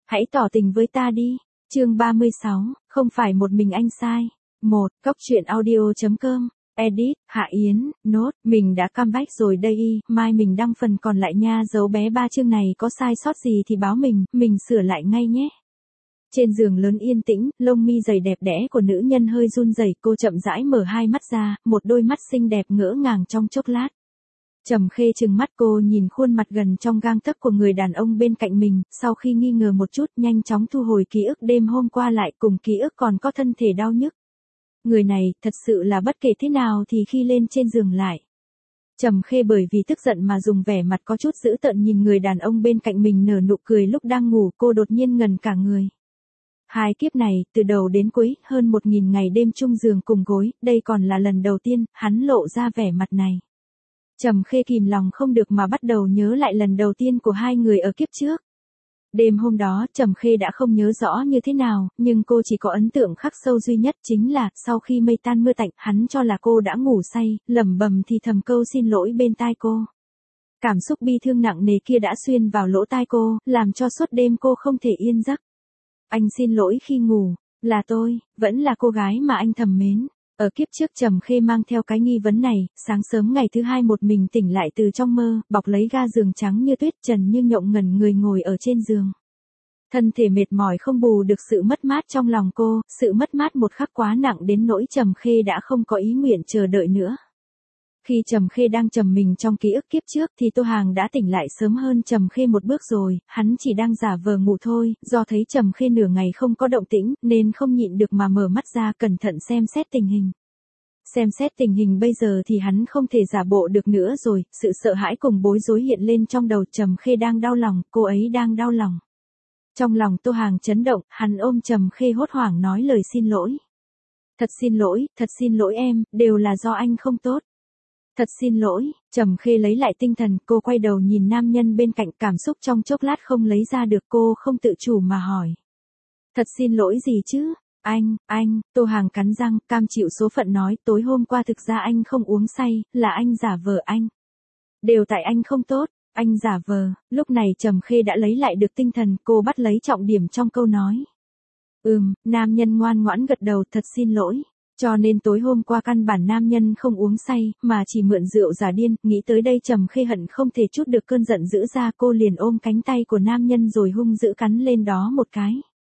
Hãy tỏ tình với ta đi. Chương 36, không phải một mình anh sai. 1. Cóc truyện audio.com. Edit, Hạ Yến, nốt, mình đã comeback rồi đây y, mai mình đăng phần còn lại nha, dấu bé ba chương này có sai sót gì thì báo mình sửa lại ngay nhé. Trên giường lớn yên tĩnh, lông mi dày đẹp đẽ của nữ nhân hơi run rẩy, cô chậm rãi mở hai mắt ra, một đôi mắt xinh đẹp ngỡ ngàng trong chốc lát. Trầm Khê trừng mắt cô nhìn khuôn mặt gần trong gang tấc của người đàn ông bên cạnh mình, sau khi nghi ngờ một chút nhanh chóng thu hồi ký ức đêm hôm qua lại cùng ký ức còn có thân thể đau nhức. Người này, thật sự là bất kể thế nào thì khi lên trên giường lại. Trầm Khê bởi vì tức giận mà dùng vẻ mặt có chút dữ tợn nhìn người đàn ông bên cạnh mình nở nụ cười lúc đang ngủ, cô đột nhiên ngần cả người. Hai kiếp này, từ đầu đến cuối, hơn 1000 ngày đêm chung giường cùng gối, đây còn là lần đầu tiên, hắn lộ ra vẻ mặt này. Trầm Khê kìm lòng không được mà bắt đầu nhớ lại lần đầu tiên của hai người ở kiếp trước. Đêm hôm đó, Trầm Khê đã không nhớ rõ như thế nào, nhưng cô chỉ có ấn tượng khắc sâu duy nhất chính là, sau khi mây tan mưa tạnh, hắn cho là cô đã ngủ say, lẩm bẩm thì thầm câu xin lỗi bên tai cô. Cảm xúc bi thương nặng nề kia đã xuyên vào lỗ tai cô, làm cho suốt đêm cô không thể yên giấc. Anh xin lỗi khi ngủ, là tôi, vẫn là cô gái mà anh thầm mến. Ở kiếp trước Trầm Khê mang theo cái nghi vấn này, sáng sớm ngày thứ hai một mình tỉnh lại từ trong mơ, bọc lấy ga giường trắng như tuyết, trần như nhộng ngẩn người ngồi ở trên giường. Thân thể mệt mỏi không bù được sự mất mát trong lòng cô, sự mất mát một khắc quá nặng đến nỗi Trầm Khê đã không có ý nguyện chờ đợi nữa. Khi Trầm Khê đang trầm mình trong ký ức kiếp trước thì Tô Hàng đã tỉnh lại sớm hơn Trầm Khê một bước rồi, hắn chỉ đang giả vờ ngủ thôi, do thấy Trầm Khê nửa ngày không có động tĩnh, nên không nhịn được mà mở mắt ra cẩn thận xem xét tình hình. Xem xét tình hình bây giờ thì hắn không thể giả bộ được nữa rồi, sự sợ hãi cùng bối rối hiện lên trong đầu. Trầm Khê đang đau lòng, cô ấy đang đau lòng. Trong lòng Tô Hàng chấn động, hắn ôm Trầm Khê hốt hoảng nói lời xin lỗi. Thật xin lỗi em, đều là do anh không tốt. Thật xin lỗi, Trầm Khê lấy lại tinh thần, cô quay đầu nhìn nam nhân bên cạnh, cảm xúc trong chốc lát không lấy ra được, cô không tự chủ mà hỏi. Thật xin lỗi gì chứ? Anh, Tô Hàng cắn răng, cam chịu số phận nói, tối hôm qua thực ra anh không uống say, là anh giả vờ anh. Đều tại anh không tốt, anh giả vờ. Lúc này Trầm Khê đã lấy lại được tinh thần, cô bắt lấy trọng điểm trong câu nói. Nam nhân ngoan ngoãn gật đầu, thật xin lỗi. Cho nên tối hôm qua căn bản nam nhân không uống say, mà chỉ mượn rượu giả điên, nghĩ tới đây Trầm Khê hận không thể trút được cơn giận dữ ra, cô liền ôm cánh tay của nam nhân rồi hung dữ cắn lên đó một cái.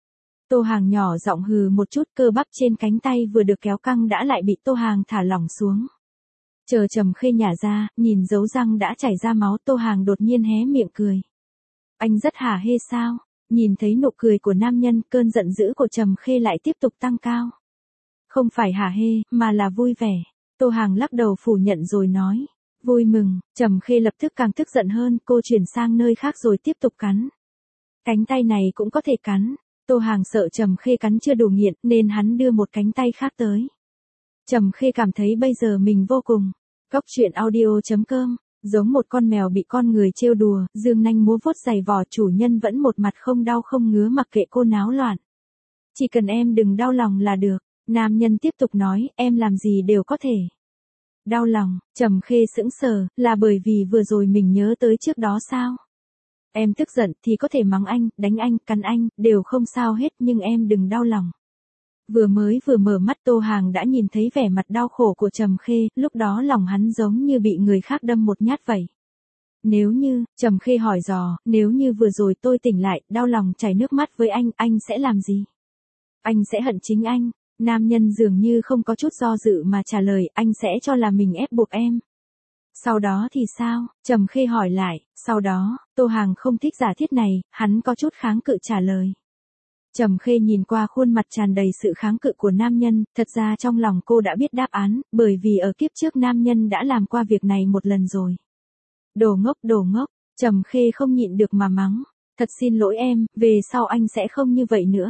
Tô Hàng nhỏ giọng hừ một chút, cơ bắp trên cánh tay vừa được kéo căng đã lại bị Tô Hàng thả lỏng xuống. Chờ Trầm Khê nhả ra, nhìn dấu răng đã chảy ra máu, Tô Hàng đột nhiên hé miệng cười. Anh rất hả hê sao? Nhìn thấy nụ cười của nam nhân, cơn giận dữ của Trầm Khê lại tiếp tục tăng cao. Không phải hả hê, mà là vui vẻ. Tô Hàng lắc đầu phủ nhận rồi nói. Vui mừng. Trầm Khê lập tức càng tức giận hơn, cô chuyển sang nơi khác rồi tiếp tục cắn. Cánh tay này cũng có thể cắn. Tô Hàng sợ Trầm Khê cắn chưa đủ nghiện, nên hắn đưa một cánh tay khác tới. Trầm Khê cảm thấy bây giờ mình vô cùng. Cóc truyện audio.com. Giống một con mèo bị con người trêu đùa, dương nanh múa vuốt giày vò, chủ nhân vẫn một mặt không đau không ngứa mặc kệ cô náo loạn. Chỉ cần em đừng đau lòng là được. Nam nhân tiếp tục nói, em làm gì đều có thể. Đau lòng, Trầm Khê sững sờ, là bởi vì vừa rồi mình nhớ tới trước đó sao? Em tức giận thì có thể mắng anh, đánh anh, cắn anh, đều không sao hết, nhưng em đừng đau lòng. Vừa mở mắt Tô Hàng đã nhìn thấy vẻ mặt đau khổ của Trầm Khê, lúc đó lòng hắn giống như bị người khác đâm một nhát vậy. Nếu như, Trầm Khê hỏi dò, nếu như vừa rồi tôi tỉnh lại, đau lòng chảy nước mắt với anh sẽ làm gì? Anh sẽ hận chính anh. Nam nhân dường như không có chút do dự mà trả lời, anh sẽ cho là mình ép buộc em. Sau đó thì sao? Trầm Khê hỏi lại, sau đó, Tô Hàng không thích giả thiết này, hắn có chút kháng cự trả lời. Trầm Khê nhìn qua khuôn mặt tràn đầy sự kháng cự của nam nhân, thật ra trong lòng cô đã biết đáp án, bởi vì ở kiếp trước nam nhân đã làm qua việc này một lần rồi. Đồ ngốc, Trầm Khê không nhịn được mà mắng, thật xin lỗi em, về sau anh sẽ không như vậy nữa.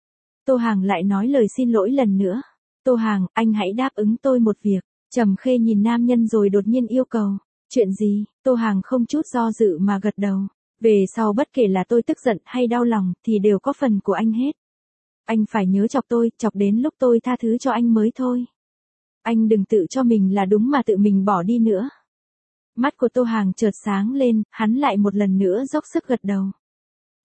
Tô Hàng lại nói lời xin lỗi lần nữa. Tô Hàng, anh hãy đáp ứng tôi một việc. Trầm Khê nhìn nam nhân rồi đột nhiên yêu cầu. Chuyện gì? Tô Hàng không chút do dự mà gật đầu. Về sau bất kể là tôi tức giận hay đau lòng thì đều có phần của anh hết. Anh phải nhớ chọc tôi, chọc đến lúc tôi tha thứ cho anh mới thôi. Anh đừng tự cho mình là đúng mà tự mình bỏ đi nữa. Mắt của Tô Hàng chợt sáng lên, hắn lại một lần nữa dốc sức gật đầu.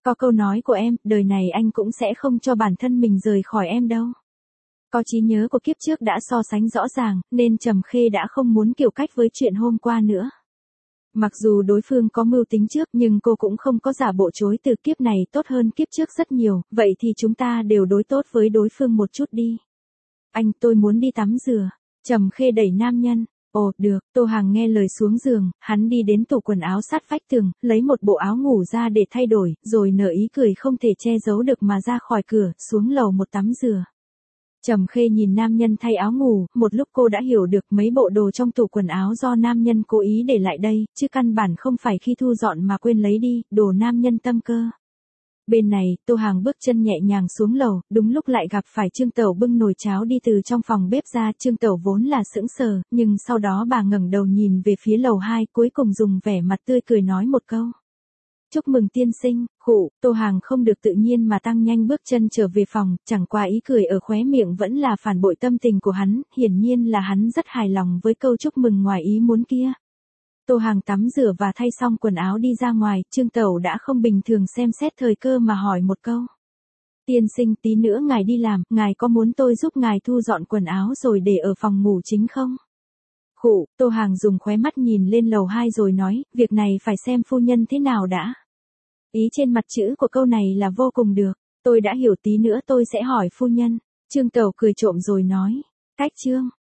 Có câu nói của em, đời này anh cũng sẽ không cho bản thân mình rời khỏi em đâu. Có trí nhớ của kiếp trước đã so sánh rõ ràng, nên Trầm Khê đã không muốn kiểu cách với chuyện hôm qua nữa. Mặc dù đối phương có mưu tính trước nhưng cô cũng không có giả bộ chối từ kiếp này tốt hơn kiếp trước rất nhiều, vậy thì chúng ta đều đối tốt với đối phương một chút đi. Anh, tôi muốn đi tắm rửa. Trầm Khê đẩy nam nhân. Ồ, được, Tô Hàng nghe lời xuống giường, hắn đi đến tủ quần áo sát vách tường, lấy một bộ áo ngủ ra để thay đổi, rồi nở ý cười không thể che giấu được mà ra khỏi cửa, xuống lầu một tắm rửa. Trầm Khê nhìn nam nhân thay áo ngủ, một lúc cô đã hiểu được mấy bộ đồ trong tủ quần áo do nam nhân cố ý để lại đây, chứ căn bản không phải khi thu dọn mà quên lấy đi, đồ nam nhân tâm cơ. Bên này, Tô Hàng bước chân nhẹ nhàng xuống lầu, đúng lúc lại gặp phải Trương Tẩu bưng nồi cháo đi từ trong phòng bếp ra. Trương Tẩu vốn là sững sờ, nhưng sau đó bà ngẩng đầu nhìn về phía lầu 2, cuối cùng dùng vẻ mặt tươi cười nói một câu. Chúc mừng tiên sinh, khụ, Tô Hàng không được tự nhiên mà tăng nhanh bước chân trở về phòng, chẳng qua ý cười ở khóe miệng vẫn là phản bội tâm tình của hắn, hiển nhiên là hắn rất hài lòng với câu chúc mừng ngoài ý muốn kia. Tô Hàng tắm rửa và thay xong quần áo đi ra ngoài, Trương Tẩu đã không bình thường xem xét thời cơ mà hỏi một câu. Tiên sinh, tí nữa ngài đi làm, ngài có muốn tôi giúp ngài thu dọn quần áo rồi để ở phòng ngủ chính không? Khụ, Tô Hàng dùng khóe mắt nhìn lên lầu 2 rồi nói, việc này phải xem phu nhân thế nào đã. Ý trên mặt chữ của câu này là vô cùng được, tôi đã hiểu, tí nữa tôi sẽ hỏi phu nhân. Trương Tẩu cười trộm rồi nói, cách chương.